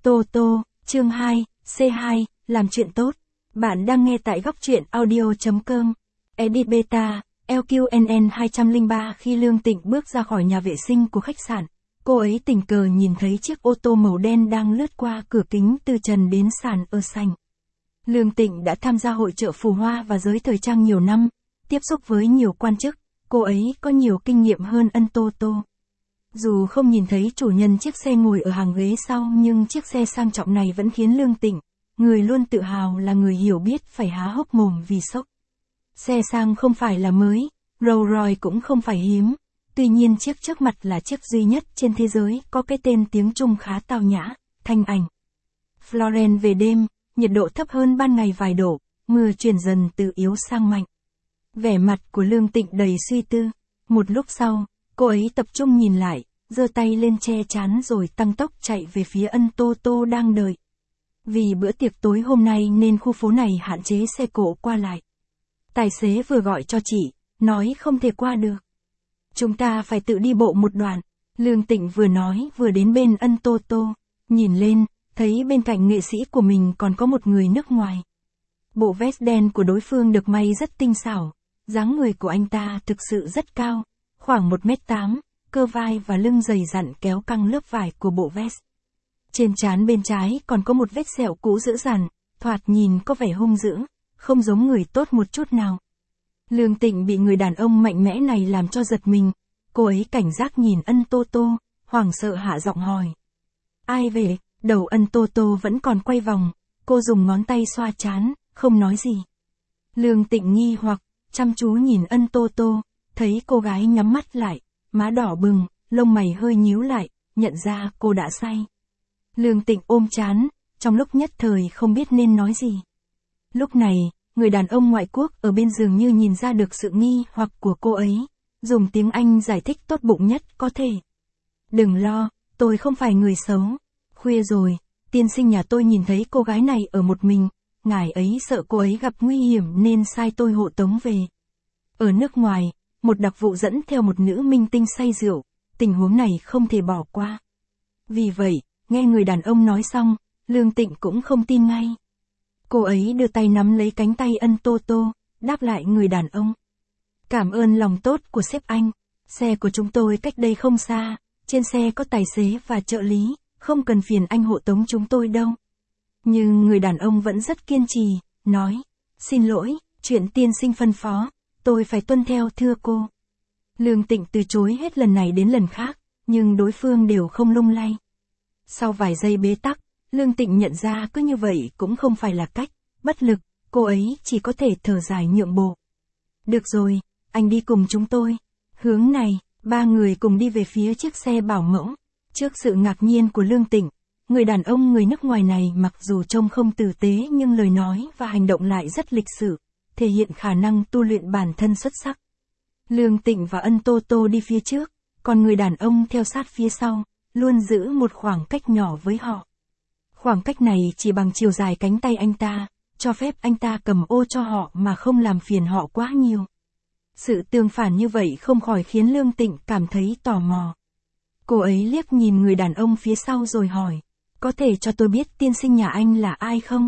Tô Tô, chương 2, C2, làm chuyện tốt. Bạn đang nghe tại góc truyện audio.com. Edit Beta, LQNN 203. Khi Lương Tịnh bước ra khỏi nhà vệ sinh của khách sạn, cô ấy tình cờ nhìn thấy chiếc ô tô màu đen đang lướt qua cửa kính từ trần đến sàn ở sảnh. Lương Tịnh đã tham gia hội chợ phù hoa và giới thời trang nhiều năm, tiếp xúc với nhiều quan chức, cô ấy có nhiều kinh nghiệm hơn ân Tô Tô. Dù không nhìn thấy chủ nhân chiếc xe ngồi ở hàng ghế sau, nhưng chiếc xe sang trọng này vẫn khiến Lương Tịnh, người luôn tự hào là người hiểu biết, phải há hốc mồm vì sốc. Xe sang không phải là mới, Rolls Royce cũng không phải hiếm, tuy nhiên chiếc trước mặt là chiếc duy nhất trên thế giới có cái tên tiếng Trung khá tao nhã, Thanh Ảnh. Florence về đêm, nhiệt độ thấp hơn ban ngày vài độ, mưa chuyển dần từ yếu sang mạnh. Vẻ mặt của Lương Tịnh đầy suy tư. Một lúc sau, cô ấy tập trung nhìn lại, giơ tay lên che trán rồi tăng tốc chạy về phía ân Tô Tô đang đợi. Vì bữa tiệc tối hôm nay nên khu phố này hạn chế xe cộ qua lại. Tài xế vừa gọi cho chị, nói không thể qua được. Chúng ta phải tự đi bộ một đoạn. Lương Tịnh vừa nói vừa đến bên ân Tô Tô, nhìn lên, thấy bên cạnh nghệ sĩ của mình còn có một người nước ngoài. Bộ vest đen của đối phương được may rất tinh xảo, dáng người của anh ta thực sự rất cao, khoảng 1m8, cơ vai và lưng dày dặn kéo căng lớp vải của bộ vest. Trên trán bên trái còn có một vết sẹo cũ dữ dằn, thoạt nhìn có vẻ hung dữ, không giống người tốt một chút nào. Lương Tịnh bị người đàn ông mạnh mẽ này làm cho giật mình, cô ấy cảnh giác nhìn ân Tô Tô, hoảng sợ hạ giọng hỏi. Ai về? Đầu ân Tô Tô vẫn còn quay vòng, cô dùng ngón tay xoa trán, không nói gì. Lương Tịnh nghi hoặc, chăm chú nhìn ân Tô Tô, thấy cô gái nhắm mắt lại, má đỏ bừng, lông mày hơi nhíu lại, nhận ra cô đã say. Lương Tịnh ôm trán, trong lúc nhất thời không biết nên nói gì. Lúc này, người đàn ông ngoại quốc ở bên giường như nhìn ra được sự nghi hoặc của cô ấy, dùng tiếng Anh giải thích tốt bụng nhất có thể. Đừng lo, tôi không phải người xấu. Khuya rồi, tiên sinh nhà tôi nhìn thấy cô gái này ở một mình, ngài ấy sợ cô ấy gặp nguy hiểm nên sai tôi hộ tống về. Ở nước ngoài, một đặc vụ dẫn theo một nữ minh tinh say rượu, tình huống này không thể bỏ qua. Vì vậy, nghe người đàn ông nói xong, Lương Tịnh cũng không tin ngay. Cô ấy đưa tay nắm lấy cánh tay ân Tô Tô, đáp lại người đàn ông. Cảm ơn lòng tốt của sếp anh, xe của chúng tôi cách đây không xa, trên xe có tài xế và trợ lý, không cần phiền anh hộ tống chúng tôi đâu. Nhưng người đàn ông vẫn rất kiên trì, nói, xin lỗi, chuyện tiên sinh phân phó, tôi phải tuân theo thưa cô. Lương Tịnh từ chối hết lần này đến lần khác, nhưng đối phương đều không lung lay. Sau vài giây bế tắc, Lương Tịnh nhận ra cứ như vậy cũng không phải là cách, bất lực, cô ấy chỉ có thể thở dài nhượng bộ. Được rồi, anh đi cùng chúng tôi. Hướng này, ba người cùng đi về phía chiếc xe bảo mẫu. Trước sự ngạc nhiên của Lương Tịnh, người đàn ông người nước ngoài này mặc dù trông không tử tế nhưng lời nói và hành động lại rất lịch sự, thể hiện khả năng tu luyện bản thân xuất sắc. Lương Tịnh và ân Tô Tô đi phía trước, còn người đàn ông theo sát phía sau, luôn giữ một khoảng cách nhỏ với họ. Khoảng cách này chỉ bằng chiều dài cánh tay anh ta, cho phép anh ta cầm ô cho họ mà không làm phiền họ quá nhiều. Sự tương phản như vậy không khỏi khiến Lương Tịnh cảm thấy tò mò. Cô ấy liếc nhìn người đàn ông phía sau rồi hỏi, có thể cho tôi biết tiên sinh nhà anh là ai không?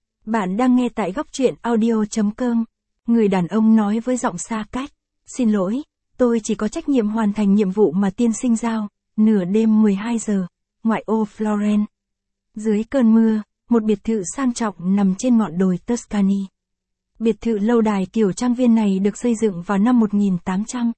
Bạn đang nghe tại góc truyện audio.com. Người đàn ông nói với giọng xa cách, xin lỗi, tôi chỉ có trách nhiệm hoàn thành nhiệm vụ mà tiên sinh giao. Nửa đêm 12 giờ, ngoại ô Florence. Dưới cơn mưa, một biệt thự sang trọng nằm trên ngọn đồi Tuscany. Biệt thự lâu đài kiểu trang viên này được xây dựng vào năm 1800.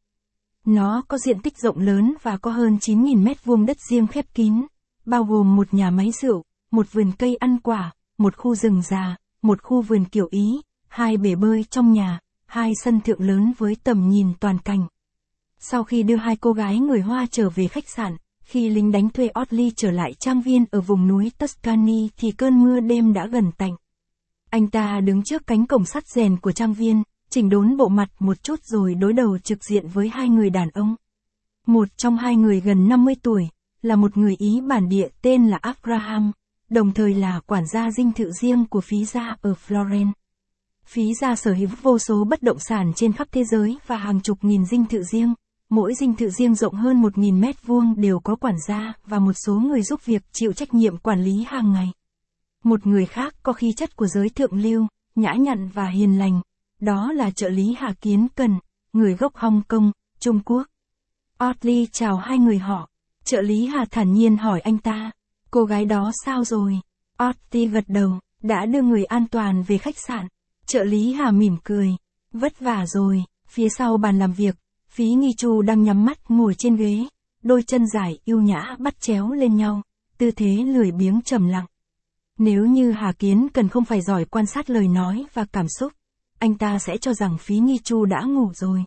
Nó có diện tích rộng lớn và có hơn 9.000 mét vuông đất riêng khép kín, bao gồm một nhà máy rượu, một vườn cây ăn quả, một khu rừng già, một khu vườn kiểu Ý, 2 bể bơi trong nhà, 2 sân thượng lớn với tầm nhìn toàn cảnh. Sau khi đưa 2 cô gái người Hoa trở về khách sạn, khi lính đánh thuê Otley trở lại trang viên ở vùng núi Tuscany thì cơn mưa đêm đã gần tạnh. Anh ta đứng trước cánh cổng sắt rèn của trang viên, chỉnh đốn bộ mặt một chút rồi đối đầu trực diện với 2 người đàn ông. Một trong 2 người gần 50 tuổi, là một người Ý bản địa tên là Abraham, đồng thời là quản gia dinh thự riêng của phí gia ở Florence. Phí gia sở hữu vô số bất động sản trên khắp thế giới và hàng chục nghìn dinh thự riêng, mỗi dinh thự riêng rộng hơn 1.000 mét vuông đều có quản gia và một số người giúp việc chịu trách nhiệm quản lý hàng ngày. Một người khác có khí chất của giới thượng lưu, nhã nhặn và hiền lành, đó là trợ lý Hà Kiến Cần, người gốc Hong Kong, Trung Quốc. Audley chào hai người họ. Trợ lý Hà thản nhiên hỏi anh ta, cô gái đó sao rồi? Audley gật đầu, đã đưa người an toàn về khách sạn. Trợ lý Hà mỉm cười, vất vả rồi. Phía sau bàn làm việc, Phí Nghi Chu đang nhắm mắt ngồi trên ghế, đôi chân dài yêu nhã bắt chéo lên nhau, tư thế lười biếng trầm lặng. Nếu như Hà Kiến Cần không phải giỏi quan sát lời nói và cảm xúc, anh ta sẽ cho rằng Phí Nghi Chu đã ngủ rồi.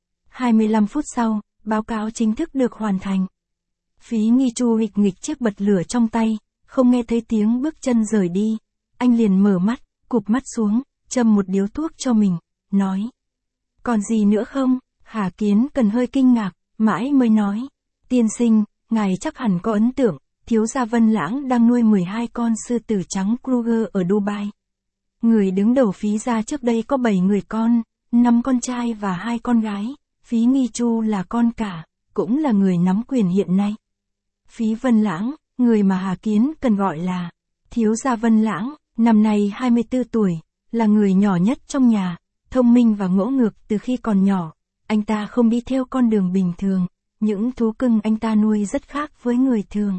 25 phút sau, báo cáo chính thức được hoàn thành. Phí Nghi Chu nghịch nghịch chiếc bật lửa trong tay, không nghe thấy tiếng bước chân rời đi. Anh liền mở mắt, cụp mắt xuống, châm một điếu thuốc cho mình, nói. Còn gì nữa không? Hà Kiến Cần hơi kinh ngạc, mãi mới nói. Tiên sinh, ngài chắc hẳn có ấn tượng, thiếu gia Vân Lãng đang nuôi 12 con sư tử trắng Kruger ở Dubai. Người đứng đầu Phí gia trước đây có 7 người con, 5 con trai và 2 con gái. Phí Nghi Chu là con cả, cũng là người nắm quyền hiện nay. Phí Vân Lãng, người mà Hà Kiến Cần gọi là thiếu gia Vân Lãng, năm nay 24 tuổi, là người nhỏ nhất trong nhà, thông minh và ngỗ ngược từ khi còn nhỏ. Anh ta không đi theo con đường bình thường, những thú cưng anh ta nuôi rất khác với người thường.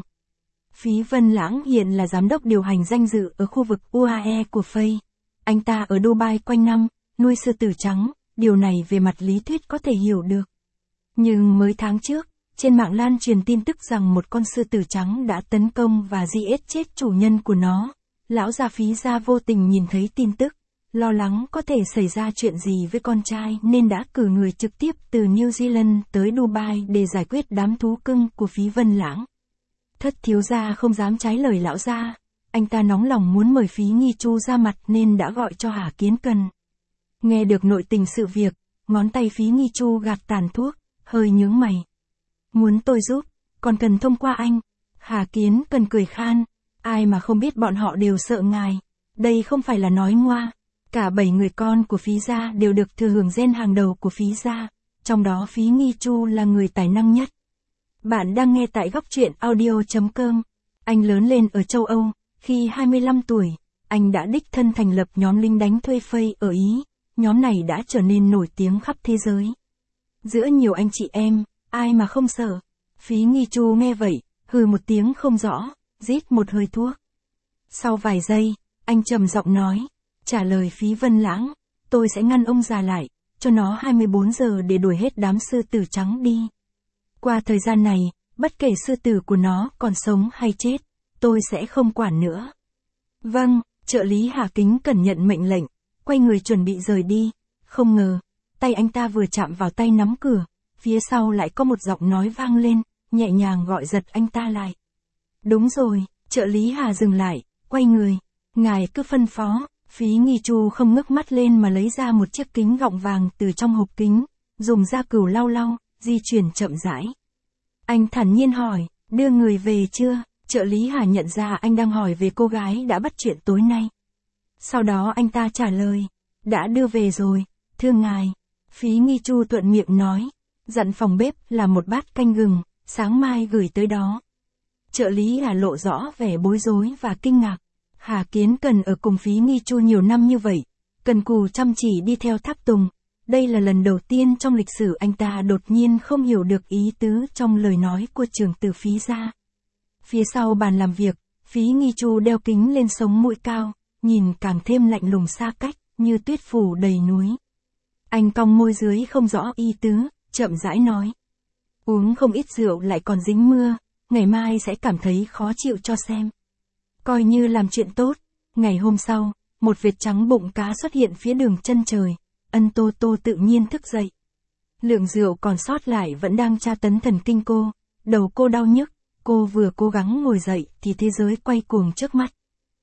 Phí Vân Lãng hiện là giám đốc điều hành danh dự ở khu vực UAE của Fay. Anh ta ở Dubai quanh năm, nuôi sư tử trắng, điều này về mặt lý thuyết có thể hiểu được. Nhưng mới tháng trước, trên mạng lan truyền tin tức rằng một con sư tử trắng đã tấn công và giết chết chủ nhân của nó. Lão già Phí gia vô tình nhìn thấy tin tức, lo lắng có thể xảy ra chuyện gì với con trai nên đã cử người trực tiếp từ New Zealand tới Dubai để giải quyết đám thú cưng của Phí Vân Lãng. Thất thiếu gia không dám trái lời lão gia, anh ta nóng lòng muốn mời Phí Nghi Chu ra mặt nên đã gọi cho Hà Kiến Cần. Nghe được nội tình sự việc, ngón tay Phí Nghi Chu gạt tàn thuốc, hơi nhướng mày. Muốn tôi giúp, còn cần thông qua anh. Hà Kiến Cần cười khan, ai mà không biết bọn họ đều sợ ngài. Đây không phải là nói ngoa. Cả 7 người con của Phí gia đều được thừa hưởng gen hàng đầu của Phí gia, trong đó Phí Nghi Chu là người tài năng nhất. Bạn đang nghe tại góc truyện audio.com. Anh lớn lên ở châu Âu, khi 25 tuổi, anh đã đích thân thành lập nhóm lính đánh thuê Fay ở Ý, nhóm này đã trở nên nổi tiếng khắp thế giới. Giữa nhiều anh chị em, ai mà không sợ. Phí Nghi Chu nghe vậy, hừ một tiếng không rõ, rít một hơi thuốc. Sau vài giây, anh trầm giọng nói, trả lời Phí Vân Lãng, tôi sẽ ngăn ông già lại, cho nó 24 giờ để đuổi hết đám sư tử trắng đi. Qua thời gian này, bất kể sư tử của nó còn sống hay chết, tôi sẽ không quản nữa. Vâng, trợ lý Hà Kính Cẩn nhận mệnh lệnh, quay người chuẩn bị rời đi. Không ngờ, tay anh ta vừa chạm vào tay nắm cửa, phía sau lại có một giọng nói vang lên, nhẹ nhàng gọi giật anh ta lại. Đúng rồi, trợ lý Hà dừng lại, quay người. Ngài cứ phân phó. Phí Nghi Chu không ngước mắt lên mà lấy ra một chiếc kính gọng vàng từ trong hộp kính, dùng da cừu lau lau, di chuyển chậm rãi. Anh thản nhiên hỏi, đưa người về chưa? Trợ lý Hà nhận ra anh đang hỏi về cô gái đã bắt chuyện tối nay. Sau đó anh ta trả lời, đã đưa về rồi, thưa ngài. Phí Nghi Chu thuận miệng nói, dặn phòng bếp là một bát canh gừng, sáng mai gửi tới đó. Trợ lý Hà lộ rõ vẻ bối rối và kinh ngạc. Hà Kiến Cần ở cùng Phí Nghi Chu nhiều năm như vậy, cần cù chăm chỉ đi theo tháp tùng. Đây là lần đầu tiên trong lịch sử anh ta đột nhiên không hiểu được ý tứ trong lời nói của trưởng tử Phí gia. Phía sau bàn làm việc, Phí Nghi Chu đeo kính lên sống mũi cao, nhìn càng thêm lạnh lùng xa cách, như tuyết phủ đầy núi. Anh cong môi dưới không rõ ý tứ, chậm rãi nói. Uống không ít rượu lại còn dính mưa, ngày mai sẽ cảm thấy khó chịu cho xem. Coi như làm chuyện tốt. Ngày hôm sau, một vệt trắng bụng cá xuất hiện phía đường chân trời. Ân Tô Tô tự nhiên thức dậy. Lượng rượu còn sót lại vẫn đang tra tấn thần kinh cô. Đầu cô đau nhức. Cô vừa cố gắng ngồi dậy thì thế giới quay cuồng trước mắt.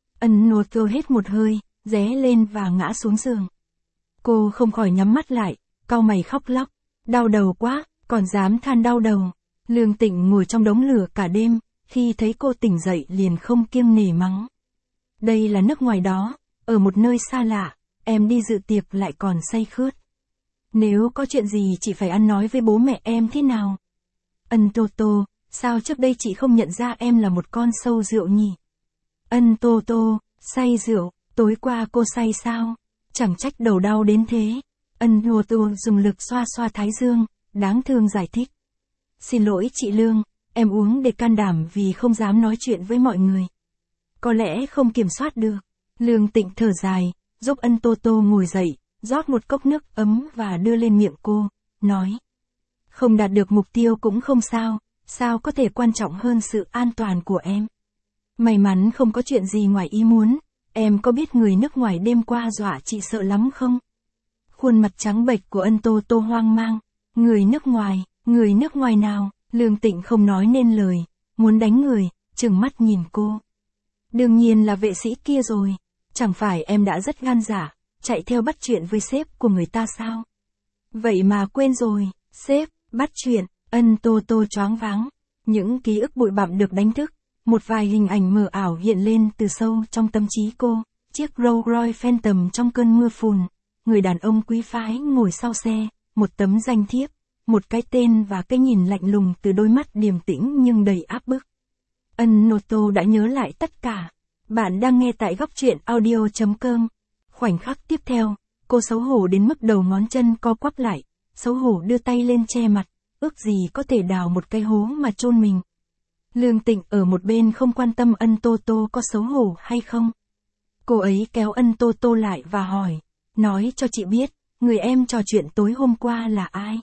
Ân Nô Tô hết một hơi, ré lên và ngã xuống giường. Cô không khỏi nhắm mắt lại, cau mày khóc lóc. Đau đầu quá, còn dám than đau đầu. Lương Tịnh ngồi trong đống lửa cả đêm. Khi thấy cô tỉnh dậy liền không kiêng nể mắng. Đây là nước ngoài đó, ở một nơi xa lạ, em đi dự tiệc lại còn say khướt. Nếu có chuyện gì chị phải ăn nói với bố mẹ em thế nào? Ân Tô Tô, sao trước đây chị không nhận ra em là một con sâu rượu nhỉ? Ân Tô Tô, say rượu, tối qua cô say sao? Chẳng trách đầu đau đến thế. Ân Tô Tô dùng lực xoa xoa thái dương, đáng thương giải thích. Xin lỗi chị Lương, em uống để can đảm vì không dám nói chuyện với mọi người. Có lẽ không kiểm soát được. Lương Tịnh thở dài, giúp Ân Tô Tô ngồi dậy, rót một cốc nước ấm và đưa lên miệng cô, nói. Không đạt được mục tiêu cũng không sao, sao có thể quan trọng hơn sự an toàn của em. May mắn không có chuyện gì ngoài ý muốn, em có biết người nước ngoài đêm qua dọa chị sợ lắm không? Khuôn mặt trắng bệch của Ân Tô Tô hoang mang, người nước ngoài nào? Lương Tịnh không nói nên lời, muốn đánh người, trừng mắt nhìn cô. Đương nhiên là vệ sĩ kia rồi, chẳng phải em đã rất gan dạ, chạy theo bắt chuyện với sếp của người ta sao? Vậy mà quên rồi, sếp, bắt chuyện, Ân Tô Tô choáng váng, những ký ức bụi bặm được đánh thức, một vài hình ảnh mờ ảo hiện lên từ sâu trong tâm trí cô, chiếc Rolls Royce Phantom trong cơn mưa phùn, người đàn ông quý phái ngồi sau xe, một tấm danh thiếp, một cái tên và cái nhìn lạnh lùng từ đôi mắt điềm tĩnh nhưng đầy áp bức. Ân Tô Tô đã nhớ lại tất cả. Bạn đang nghe tại góc truyện audio.com. Khoảnh khắc tiếp theo, cô xấu hổ đến mức đầu ngón chân co quắp lại, xấu hổ đưa tay lên che mặt, ước gì có thể đào một cái hố mà chôn mình. Lương Tịnh ở một bên không quan tâm Ân Tô Tô có xấu hổ hay không. Cô ấy kéo Ân Tô Tô lại và hỏi, nói cho chị biết, người em trò chuyện tối hôm qua là ai?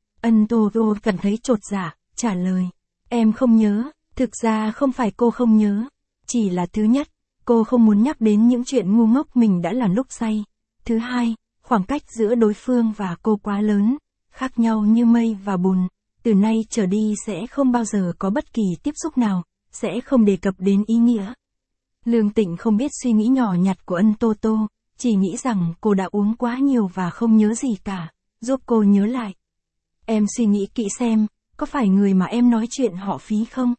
Ân Tô Tô cảm thấy chột dạ, trả lời, em không nhớ, thực ra không phải cô không nhớ, chỉ là thứ nhất, cô không muốn nhắc đến những chuyện ngu ngốc mình đã làm lúc say. Thứ hai, khoảng cách giữa đối phương và cô quá lớn, khác nhau như mây và bùn, từ nay trở đi sẽ không bao giờ có bất kỳ tiếp xúc nào, sẽ không đề cập đến ý nghĩa. Lương Tịnh không biết suy nghĩ nhỏ nhặt của Ân Tô Tô, chỉ nghĩ rằng cô đã uống quá nhiều và không nhớ gì cả, giúp cô nhớ lại. Em suy nghĩ kỹ xem, có phải người mà em nói chuyện họ Phí không?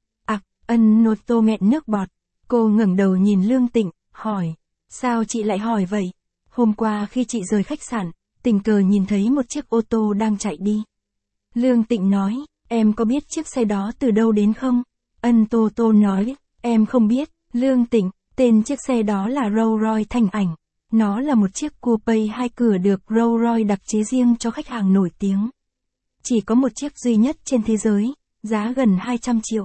Ân Tô Tô nghẹn nước bọt, cô ngẩng đầu nhìn Lương Tịnh, hỏi, sao chị lại hỏi vậy? Hôm qua khi chị rời khách sạn, tình cờ nhìn thấy một chiếc ô tô đang chạy đi. Lương Tịnh nói, em có biết chiếc xe đó từ đâu đến không? Ân Tô Tô nói, em không biết. Lương Tịnh, tên chiếc xe đó là Rolls Royce Thanh Ảnh. Nó là một chiếc coupe 2 cửa được Rolls Royce đặc chế riêng cho khách hàng nổi tiếng. Chỉ có một chiếc duy nhất trên thế giới, giá gần 200 triệu.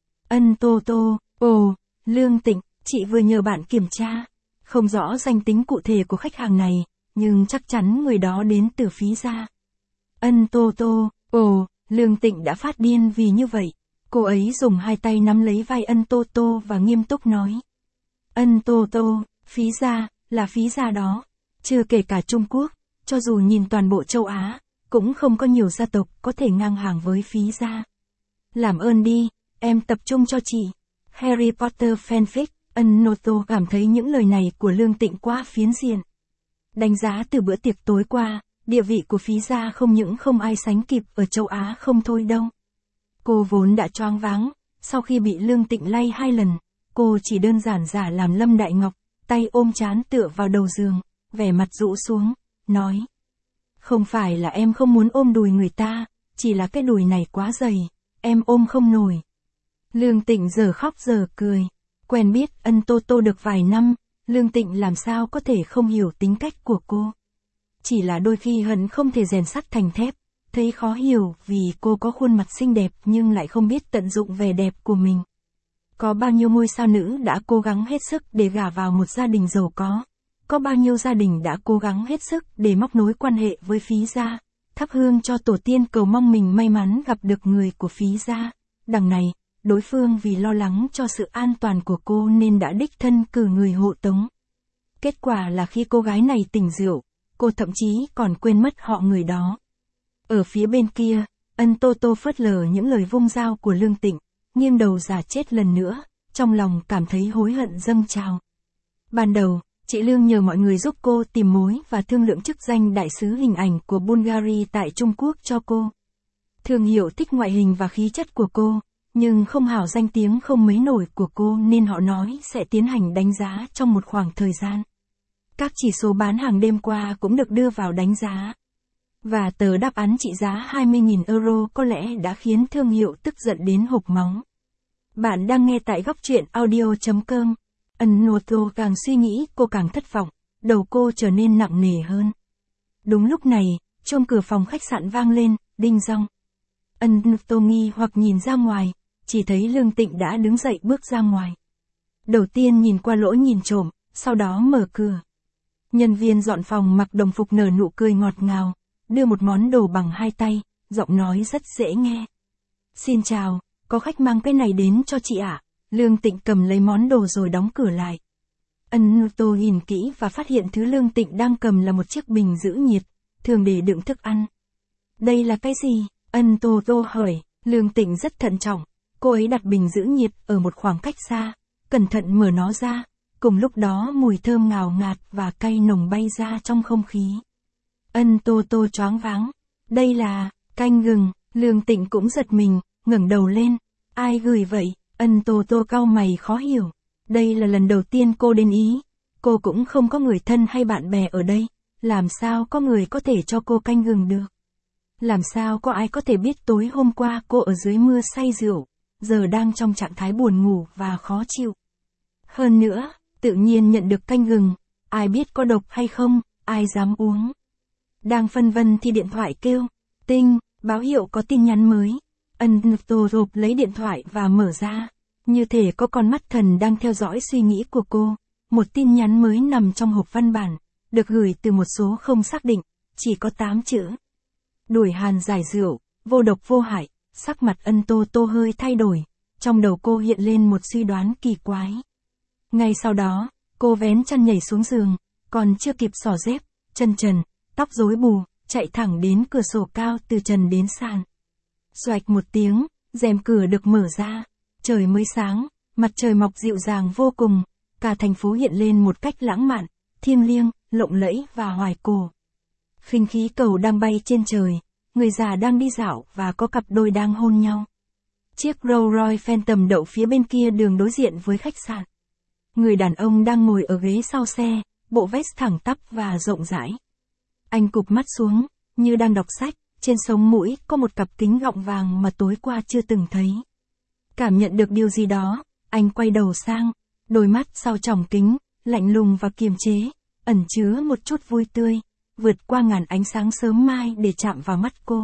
Ân Tô Tô, ồ, Lương Tịnh, chị vừa nhờ bạn kiểm tra. Không rõ danh tính cụ thể của khách hàng này, nhưng chắc chắn người đó đến từ Phí gia. Ân Tô Tô, ồ, Lương Tịnh đã phát điên vì như vậy. Cô ấy dùng hai tay nắm lấy vai Ân Tô Tô và nghiêm túc nói. Ân Tô Tô, Phí gia, là Phí gia đó. Chưa kể cả Trung Quốc, cho dù nhìn toàn bộ châu Á, cũng không có nhiều gia tộc có thể ngang hàng với Phí gia. Làm ơn đi, em tập trung cho chị. Harry Potter fanfic, Ân Tô Tô cảm thấy những lời này của Lương Tịnh quá phiến diện. Đánh giá từ bữa tiệc tối qua, địa vị của Phí gia không những không ai sánh kịp ở châu Á không thôi đâu. Cô vốn đã choáng váng, sau khi bị Lương Tịnh lay 2 lần, cô chỉ đơn giản giả làm Lâm Đại Ngọc, tay ôm trán tựa vào đầu giường, vẻ mặt rũ xuống, nói. Không phải là em không muốn ôm đùi người ta, chỉ là cái đùi này quá dày, em ôm không nổi. Lương Tịnh giờ khóc giờ cười, quen biết Ân Tô Tô được vài năm, Lương Tịnh làm sao có thể không hiểu tính cách của cô. Chỉ là đôi khi hận không thể rèn sắt thành thép, thấy khó hiểu vì cô có khuôn mặt xinh đẹp nhưng lại không biết tận dụng vẻ đẹp của mình. Có bao nhiêu ngôi sao nữ đã cố gắng hết sức để gả vào một gia đình giàu có bao nhiêu gia đình đã cố gắng hết sức để móc nối quan hệ với Phí gia, thắp hương cho tổ tiên cầu mong mình may mắn gặp được người của Phí gia. Đằng này, đối phương vì lo lắng cho sự an toàn của cô nên đã đích thân cử người hộ tống. Kết quả là khi cô gái này tỉnh rượu, cô thậm chí còn quên mất họ người đó. Ở phía bên kia, Ân Tô Tô phớt lờ những lời vung dao của Lương Tịnh, nghiêng đầu giả chết lần nữa, trong lòng cảm thấy hối hận dâng trào. Ban đầu, chị Lương nhờ mọi người giúp cô tìm mối và thương lượng chức danh đại sứ hình ảnh của Bulgaria tại Trung Quốc cho cô. Thương hiệu thích ngoại hình và khí chất của cô, nhưng không hảo danh tiếng không mấy nổi của cô nên họ nói sẽ tiến hành đánh giá trong một khoảng thời gian. Các chỉ số bán hàng đêm qua cũng được đưa vào đánh giá. Và tờ đáp án trị giá 20.000 euro có lẽ đã khiến thương hiệu tức giận đến hộc máu. Bạn đang nghe tại góc truyện audio.com. Noto càng suy nghĩ cô càng thất vọng, đầu cô trở nên nặng nề hơn. Đúng lúc này, chuông cửa phòng khách sạn vang lên, đinh dong. Noto nghi hoặc nhìn ra ngoài, chỉ thấy Lương Tịnh đã đứng dậy bước ra ngoài. Đầu tiên nhìn qua lỗ nhìn trộm, sau đó mở cửa. Nhân viên dọn phòng mặc đồng phục nở nụ cười ngọt ngào, đưa một món đồ bằng hai tay, giọng nói rất dễ nghe. Xin chào, có khách mang cái này đến cho chị ạ. Lương Tịnh cầm lấy món đồ rồi đóng cửa lại. Noto nhìn kỹ và phát hiện thứ Lương Tịnh đang cầm là một chiếc bình giữ nhiệt, thường để đựng thức ăn. Đây là cái gì? Noto hỏi. Lương Tịnh rất thận trọng, cô ấy đặt bình giữ nhiệt ở một khoảng cách xa, cẩn thận mở nó ra, cùng lúc đó mùi thơm ngào ngạt và cay nồng bay ra trong không khí. Noto choáng váng. Đây là canh gừng. Lương Tịnh cũng giật mình, ngẩng đầu lên. Ai gửi vậy? Noto cau mày khó hiểu. Đây là lần đầu tiên cô đến Ý. Cô cũng không có người thân hay bạn bè ở đây. Làm sao có người có thể cho cô canh gừng được? Làm sao có ai có thể biết tối hôm qua cô ở dưới mưa say rượu, giờ đang trong trạng thái buồn ngủ và khó chịu. Hơn nữa, tự nhiên nhận được canh gừng, ai biết có độc hay không, ai dám uống. Đang phân vân thì điện thoại kêu, tinh, báo hiệu có tin nhắn mới. Noto lấy điện thoại và mở ra, như thể có con mắt thần đang theo dõi suy nghĩ của cô. Một tin nhắn mới nằm trong hộp văn bản, được gửi từ một số không xác định, chỉ có 8 chữ. Đuổi hàn giải rượu, vô độc vô hại. Sắc mặt Noto hơi thay đổi, trong đầu cô hiện lên một suy đoán kỳ quái. Ngay sau đó, cô vén chăn nhảy xuống giường, còn chưa kịp xỏ dép, chân trần, tóc rối bù, chạy thẳng đến cửa sổ cao từ trần đến sàn. Xoạch một tiếng, rèm cửa được mở ra, trời mới sáng, mặt trời mọc dịu dàng vô cùng, cả thành phố hiện lên một cách lãng mạn, thiêng liêng, lộng lẫy và hoài cổ. Khinh khí cầu đang bay trên trời, người già đang đi dạo và có cặp đôi đang hôn nhau. Chiếc Rolls Royce Phantom đậu phía bên kia đường đối diện với khách sạn. Người đàn ông đang ngồi ở ghế sau xe, bộ vest thẳng tắp và rộng rãi. Anh cụp mắt xuống, như đang đọc sách, trên sống mũi có một cặp kính gọng vàng mà tối qua chưa từng thấy. Cảm nhận được điều gì đó, anh quay đầu sang, đôi mắt sau tròng kính, lạnh lùng và kiềm chế, ẩn chứa một chút vui tươi, vượt qua ngàn ánh sáng sớm mai để chạm vào mắt cô.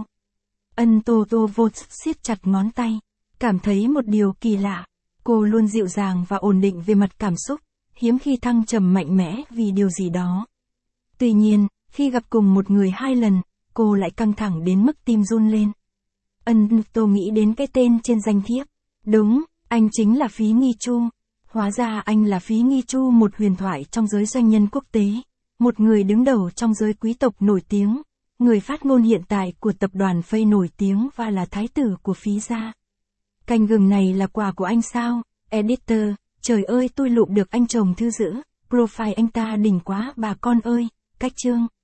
Noto vô siết chặt ngón tay, cảm thấy một điều kỳ lạ. Cô luôn dịu dàng và ổn định về mặt cảm xúc, hiếm khi thăng trầm mạnh mẽ vì điều gì đó. Tuy nhiên, khi gặp cùng một người 2 lần, cô lại căng thẳng đến mức tim run lên. Noto nghĩ đến cái tên trên danh thiếp. Đúng, anh chính là Phí Nghi Chu. Hóa ra anh là Phí Nghi Chu, một huyền thoại trong giới doanh nhân quốc tế, một người đứng đầu trong giới quý tộc nổi tiếng, người phát ngôn hiện tại của tập đoàn Phây nổi tiếng và là thái tử của Phí gia. Canh gừng này là quà của anh sao? Editor, trời ơi tôi lụm được anh chồng thư dữ, profile anh ta đỉnh quá bà con ơi, cách chương.